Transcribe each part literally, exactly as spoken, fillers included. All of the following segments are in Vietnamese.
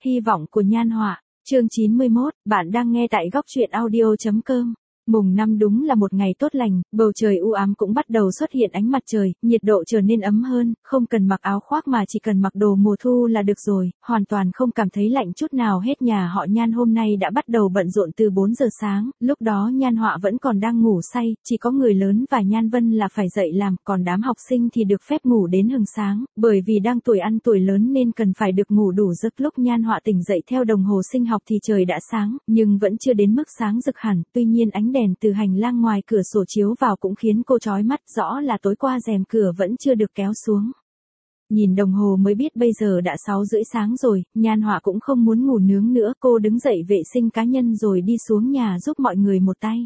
Hy vọng của Nhan Họa, chương chín mươi mốt, bạn đang nghe tại góc truyện audio.com. Mùng năm đúng là một ngày tốt lành, bầu trời u ám cũng bắt đầu xuất hiện ánh mặt trời, nhiệt độ trở nên ấm hơn, không cần mặc áo khoác mà chỉ cần mặc đồ mùa thu là được rồi, hoàn toàn không cảm thấy lạnh chút nào hết. Nhà họ Nhan hôm nay đã bắt đầu bận rộn từ bốn giờ sáng, lúc đó Nhan Họa vẫn còn đang ngủ say, chỉ có người lớn và Nhan Vân là phải dậy làm, còn đám học sinh thì được phép ngủ đến hừng sáng, bởi vì đang tuổi ăn tuổi lớn nên cần phải được ngủ đủ giấc. Lúc Nhan Họa tỉnh dậy theo đồng hồ sinh học thì trời đã sáng, nhưng vẫn chưa đến mức sáng rực hẳn, tuy nhiên ánh đèn từ hành lang ngoài cửa sổ chiếu vào cũng khiến cô chói mắt, rõ là tối qua rèm cửa vẫn chưa được kéo xuống. Nhìn đồng hồ mới biết bây giờ đã sáu rưỡi sáng rồi, Nhan Họa cũng không muốn ngủ nướng nữa, cô đứng dậy vệ sinh cá nhân rồi đi xuống nhà giúp mọi người một tay.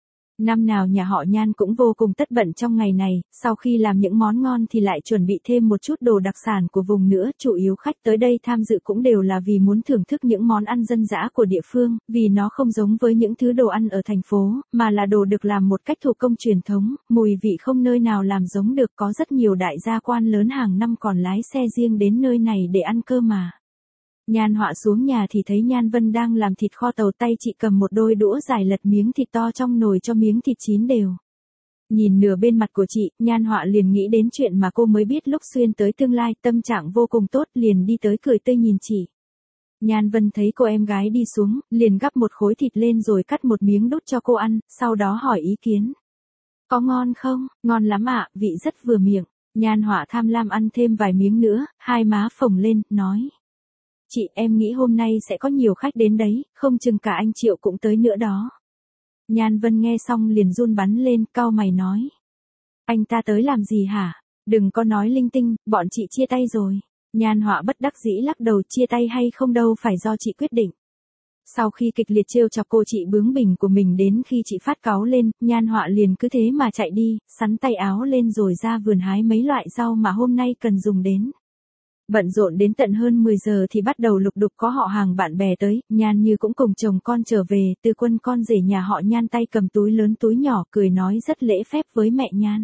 Năm nào nhà họ Nhan cũng vô cùng tất bận trong ngày này, sau khi làm những món ngon thì lại chuẩn bị thêm một chút đồ đặc sản của vùng nữa, chủ yếu khách tới đây tham dự cũng đều là vì muốn thưởng thức những món ăn dân dã của địa phương, vì nó không giống với những thứ đồ ăn ở thành phố, mà là đồ được làm một cách thủ công truyền thống, mùi vị không nơi nào làm giống được. Có rất nhiều đại gia quan lớn hàng năm còn lái xe riêng đến nơi này để ăn cơm mà. Nhan Họa xuống nhà thì thấy Nhan Vân đang làm thịt kho tàu, tay chị cầm một đôi đũa dài lật miếng thịt to trong nồi cho miếng thịt chín đều. Nhìn nửa bên mặt của chị, Nhan Họa liền nghĩ đến chuyện mà cô mới biết lúc xuyên tới tương lai, tâm trạng vô cùng tốt, liền đi tới cười tươi nhìn chị. Nhan Vân thấy cô em gái đi xuống, liền gắp một khối thịt lên rồi cắt một miếng đút cho cô ăn, sau đó hỏi ý kiến. Có ngon không? Ngon lắm ạ, vị rất vừa miệng. Nhan Họa tham lam ăn thêm vài miếng nữa, hai má phồng lên, nói. Chị, em nghĩ hôm nay sẽ có nhiều khách đến đấy, không chừng cả anh Triệu cũng tới nữa đó. Nhan Vân nghe xong liền run bắn lên, cau mày nói. Anh ta tới làm gì hả? Đừng có nói linh tinh, bọn chị chia tay rồi. Nhan Họa bất đắc dĩ lắc đầu, chia tay hay không đâu phải do chị quyết định. Sau khi kịch liệt trêu chọc cô chị bướng bỉnh của mình đến khi chị phát cáu lên, Nhan Họa liền cứ thế mà chạy đi, sắn tay áo lên rồi ra vườn hái mấy loại rau mà hôm nay cần dùng đến. Bận rộn đến tận hơn mười giờ thì bắt đầu lục đục có họ hàng bạn bè tới, Nhan Như cũng cùng chồng con trở về, Từ Quân con rể nhà họ Nhan tay cầm túi lớn túi nhỏ, cười nói rất lễ phép với mẹ Nhan.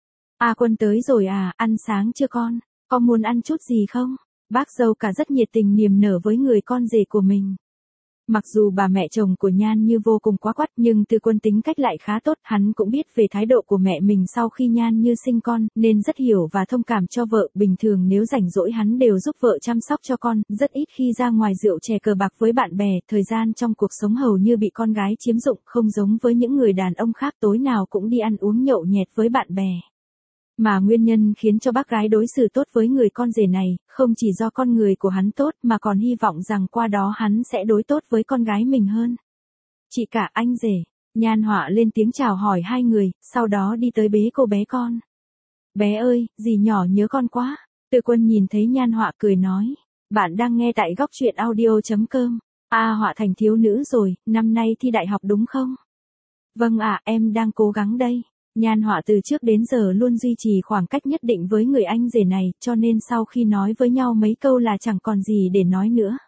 A Quân tới rồi à, ăn sáng chưa con? Có muốn ăn chút gì không? Bác dâu cả rất nhiệt tình niềm nở với người con rể của mình. Mặc dù bà mẹ chồng của Nhan Như vô cùng quá quắt nhưng Từ Quân tính cách lại khá tốt, hắn cũng biết về thái độ của mẹ mình sau khi Nhan Như sinh con, nên rất hiểu và thông cảm cho vợ. Bình thường nếu rảnh rỗi hắn đều giúp vợ chăm sóc cho con, rất ít khi ra ngoài rượu chè cờ bạc với bạn bè, thời gian trong cuộc sống hầu như bị con gái chiếm dụng, không giống với những người đàn ông khác tối nào cũng đi ăn uống nhậu nhẹt với bạn bè. Mà nguyên nhân khiến cho bác gái đối xử tốt với người con rể này, không chỉ do con người của hắn tốt mà còn hy vọng rằng qua đó hắn sẽ đối tốt với con gái mình hơn. Chị cả, anh rể. Nhan Họa lên tiếng chào hỏi hai người, sau đó đi tới bế cô bé con. Bé ơi, dì nhỏ nhớ con quá. Từ Quân nhìn thấy Nhan Họa cười nói. Bạn đang nghe tại góc truyện audio.com. À, Họa thành thiếu nữ rồi, năm nay thi đại học đúng không? Vâng ạ, em đang cố gắng đây. Nhan Họa từ trước đến giờ luôn duy trì khoảng cách nhất định với người anh rể này, cho nên sau khi nói với nhau mấy câu là chẳng còn gì để nói nữa.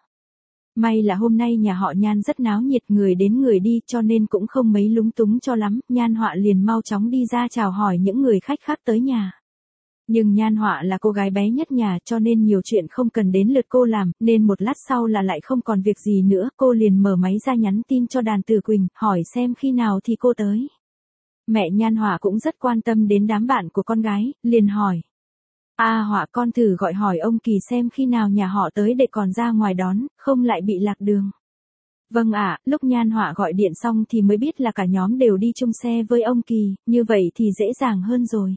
May là hôm nay nhà họ Nhan rất náo nhiệt, người đến người đi cho nên cũng không mấy lúng túng cho lắm, Nhan Họa liền mau chóng đi ra chào hỏi những người khách khác tới nhà. Nhưng Nhan Họa là cô gái bé nhất nhà cho nên nhiều chuyện không cần đến lượt cô làm, nên một lát sau là lại không còn việc gì nữa, cô liền mở máy ra nhắn tin cho Đàn Tử Quỳnh, hỏi xem khi nào thì cô tới. Mẹ Nhan Họa cũng rất quan tâm đến đám bạn của con gái, liền hỏi. À Họa, con thử gọi hỏi ông Kỳ xem khi nào nhà họ tới để còn ra ngoài đón, không lại bị lạc đường. Vâng ạ, à, lúc Nhan Họa gọi điện xong thì mới biết là cả nhóm đều đi chung xe với ông Kỳ, như vậy thì dễ dàng hơn rồi.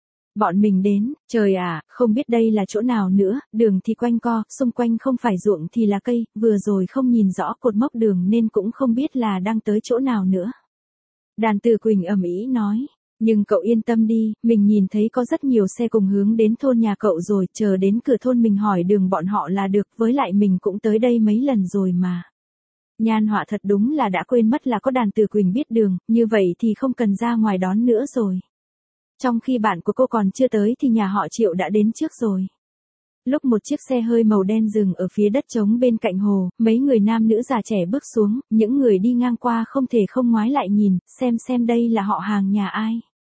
Bọn mình đến, trời à, không biết đây là chỗ nào nữa, đường thì quanh co, xung quanh không phải ruộng thì là cây, vừa rồi không nhìn rõ cột mốc đường nên cũng không biết là đang tới chỗ nào nữa. Đàn Tử Quỳnh ầm ĩ nói, nhưng cậu yên tâm đi, mình nhìn thấy có rất nhiều xe cùng hướng đến thôn nhà cậu rồi, chờ đến cửa thôn mình hỏi đường bọn họ là được, với lại mình cũng tới đây mấy lần rồi mà. Nhan Họa thật đúng là đã quên mất là có Đàn Tử Quỳnh biết đường, như vậy thì không cần ra ngoài đón nữa rồi. Trong khi bạn của cô còn chưa tới thì nhà họ Triệu đã đến trước rồi. Lúc một chiếc xe hơi màu đen dừng ở phía đất trống bên cạnh hồ, mấy người nam nữ già trẻ bước xuống, những người đi ngang qua không thể không ngoái lại nhìn, xem xem đây là họ hàng nhà ai.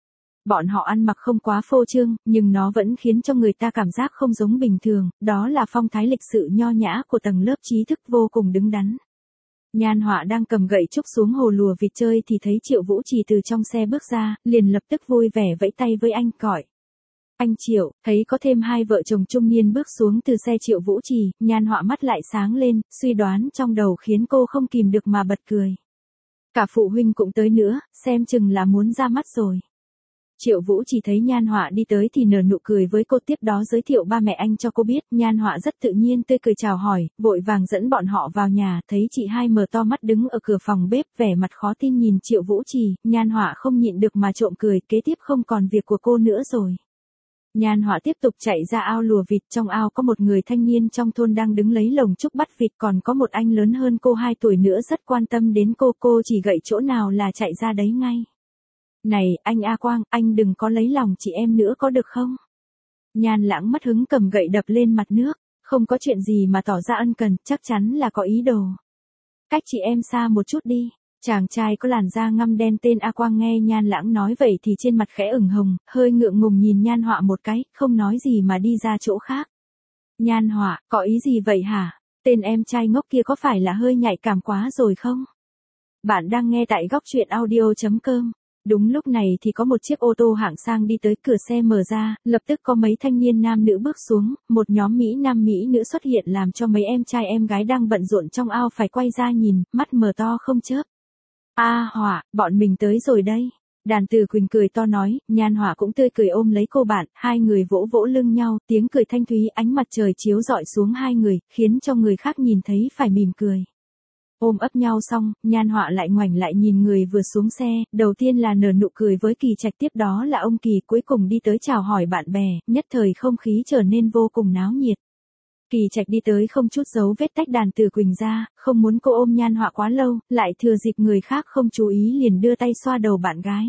Bọn họ ăn mặc không quá phô trương, nhưng nó vẫn khiến cho người ta cảm giác không giống bình thường, đó là phong thái lịch sự nho nhã của tầng lớp trí thức vô cùng đứng đắn. Nhan Họa đang cầm gậy trúc xuống hồ lùa vịt chơi thì thấy Triệu Vũ Trì từ trong xe bước ra, liền lập tức vui vẻ vẫy tay với anh gọi. Anh Triệu, thấy có thêm hai vợ chồng trung niên bước xuống từ xe Triệu Vũ Trì, Nhan Họa mắt lại sáng lên, suy đoán trong đầu khiến cô không kìm được mà bật cười. Cả phụ huynh cũng tới nữa, xem chừng là muốn ra mắt rồi. Triệu Vũ chỉ thấy Nhan Họa đi tới thì nở nụ cười với cô, tiếp đó giới thiệu ba mẹ anh cho cô biết. Nhan Họa rất tự nhiên tươi cười chào hỏi, vội vàng dẫn bọn họ vào nhà, thấy chị hai mở to mắt đứng ở cửa phòng bếp, vẻ mặt khó tin nhìn Triệu Vũ Trì. Nhan Họa không nhịn được mà trộm cười, kế tiếp không còn việc của cô nữa rồi. Nhan Họa tiếp tục chạy ra ao lùa vịt, trong ao có một người thanh niên trong thôn đang đứng lấy lồng trúc bắt vịt, còn có một anh lớn hơn cô hai tuổi nữa rất quan tâm đến cô, cô chỉ gậy chỗ nào là chạy ra đấy ngay. Này, anh A Quang, anh đừng có lấy lòng chị em nữa có được không? Nhan Lãng mất hứng cầm gậy đập lên mặt nước, không có chuyện gì mà tỏ ra ân cần, chắc chắn là có ý đồ. Cách chị em xa một chút đi. Chàng trai có làn da ngăm đen tên A Quang nghe Nhan Lãng nói vậy thì trên mặt khẽ ửng hồng, hơi ngượng ngùng nhìn Nhan Họa một cái, không nói gì mà đi ra chỗ khác. Nhan Họa, có ý gì vậy hả? Tên em trai ngốc kia có phải là hơi nhạy cảm quá rồi không? Bạn đang nghe tại góc truyện audio chấm com. Đúng lúc này thì có một chiếc ô tô hạng sang đi tới, cửa xe mở ra, lập tức có mấy thanh niên nam nữ bước xuống, một nhóm Mỹ nam Mỹ nữ xuất hiện làm cho mấy em trai em gái đang bận rộn trong ao phải quay ra nhìn, mắt mở to không chớp. A Họa, bọn mình tới rồi đây. Đàn Từ Quỳnh cười to nói, Nhan Họa cũng tươi cười ôm lấy cô bạn, hai người vỗ vỗ lưng nhau, tiếng cười thanh thúy, ánh mặt trời chiếu rọi xuống hai người, khiến cho người khác nhìn thấy phải mỉm cười. Ôm ấp nhau xong, Nhan Họa lại ngoảnh lại nhìn người vừa xuống xe, đầu tiên là nở nụ cười với Kỳ Trạch, tiếp đó là ông Kỳ, cuối cùng đi tới chào hỏi bạn bè, nhất thời không khí trở nên vô cùng náo nhiệt. Kỳ Trạch đi tới không chút giấu vết tách Đàn Từ Quỳnh ra, không muốn cô ôm Nhan Họa quá lâu, lại thừa dịp người khác không chú ý liền đưa tay xoa đầu bạn gái.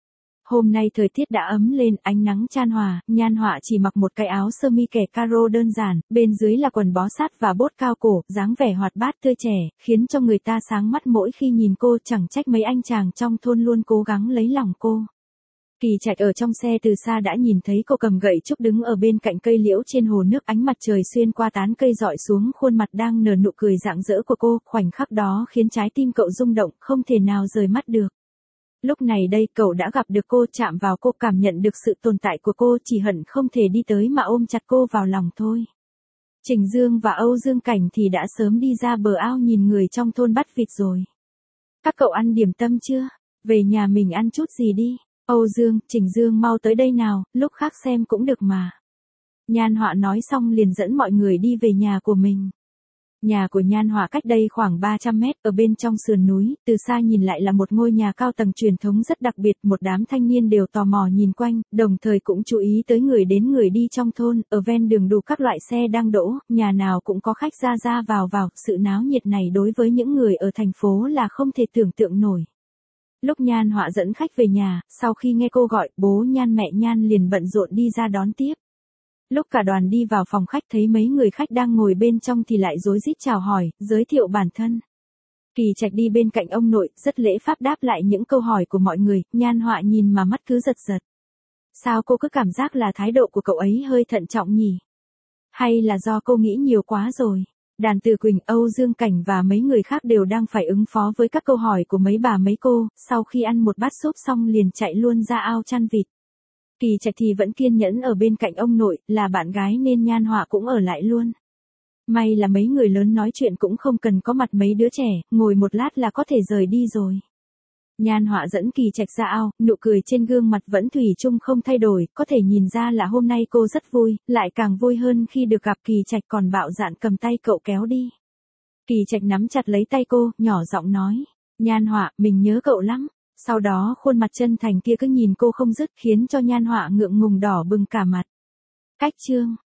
Hôm nay thời tiết đã ấm lên, ánh nắng chan hòa, Nhan Họa chỉ mặc một cái áo sơ mi kẻ caro đơn giản, bên dưới là quần bó sát và bốt cao cổ, dáng vẻ hoạt bát tươi trẻ, khiến cho người ta sáng mắt mỗi khi nhìn cô, chẳng trách mấy anh chàng trong thôn luôn cố gắng lấy lòng cô. Kỳ Trạch ở trong xe từ xa đã nhìn thấy cô cầm gậy trúc đứng ở bên cạnh cây liễu trên hồ nước, ánh mặt trời xuyên qua tán cây rọi xuống khuôn mặt đang nở nụ cười rạng rỡ của cô, khoảnh khắc đó khiến trái tim cậu rung động, không thể nào rời mắt được. Lúc này đây cậu đã gặp được cô, chạm vào cô, cảm nhận được sự tồn tại của cô, chỉ hận không thể đi tới mà ôm chặt cô vào lòng thôi. Trình Dương và Âu Dương Cảnh thì đã sớm đi ra bờ ao nhìn người trong thôn bắt vịt rồi. Các cậu ăn điểm tâm chưa? Về nhà mình ăn chút gì đi. Âu Dương, Trình Dương mau tới đây nào, lúc khác xem cũng được mà. Nhan Họa nói xong liền dẫn mọi người đi về nhà của mình. Nhà của Nhan Họa cách đây khoảng ba trăm mét, ở bên trong sườn núi, từ xa nhìn lại là một ngôi nhà cao tầng truyền thống rất đặc biệt, một đám thanh niên đều tò mò nhìn quanh, đồng thời cũng chú ý tới người đến người đi trong thôn, ở ven đường đủ các loại xe đang đỗ, nhà nào cũng có khách ra ra vào vào, sự náo nhiệt này đối với những người ở thành phố là không thể tưởng tượng nổi. Lúc Nhan Họa dẫn khách về nhà, sau khi nghe cô gọi, bố Nhan mẹ Nhan liền bận rộn đi ra đón tiếp. Lúc cả đoàn đi vào phòng khách thấy mấy người khách đang ngồi bên trong thì lại rối rít chào hỏi, giới thiệu bản thân. Kỳ Trạch đi bên cạnh ông nội, rất lễ phép đáp lại những câu hỏi của mọi người, Nhan Họa nhìn mà mắt cứ giật giật. Sao cô cứ cảm giác là thái độ của cậu ấy hơi thận trọng nhỉ? Hay là do cô nghĩ nhiều quá rồi? Đàn Từ Quỳnh, Âu Dương Cảnh và mấy người khác đều đang phải ứng phó với các câu hỏi của mấy bà mấy cô, sau khi ăn một bát súp xong liền chạy luôn ra ao chăn vịt. Kỳ Trạch thì vẫn kiên nhẫn ở bên cạnh ông nội, là bạn gái nên Nhan Họa cũng ở lại luôn. May là mấy người lớn nói chuyện cũng không cần có mặt mấy đứa trẻ, ngồi một lát là có thể rời đi rồi. Nhan Họa dẫn Kỳ Trạch ra ao, nụ cười trên gương mặt vẫn thủy chung không thay đổi, có thể nhìn ra là hôm nay cô rất vui, lại càng vui hơn khi được gặp Kỳ Trạch còn bạo dạn cầm tay cậu kéo đi. Kỳ Trạch nắm chặt lấy tay cô, nhỏ giọng nói, Nhan Họa, mình nhớ cậu lắm. Sau đó khuôn mặt chân thành kia cứ nhìn cô không dứt khiến cho Nhan Họa ngượng ngùng đỏ bừng cả mặt. Cách chương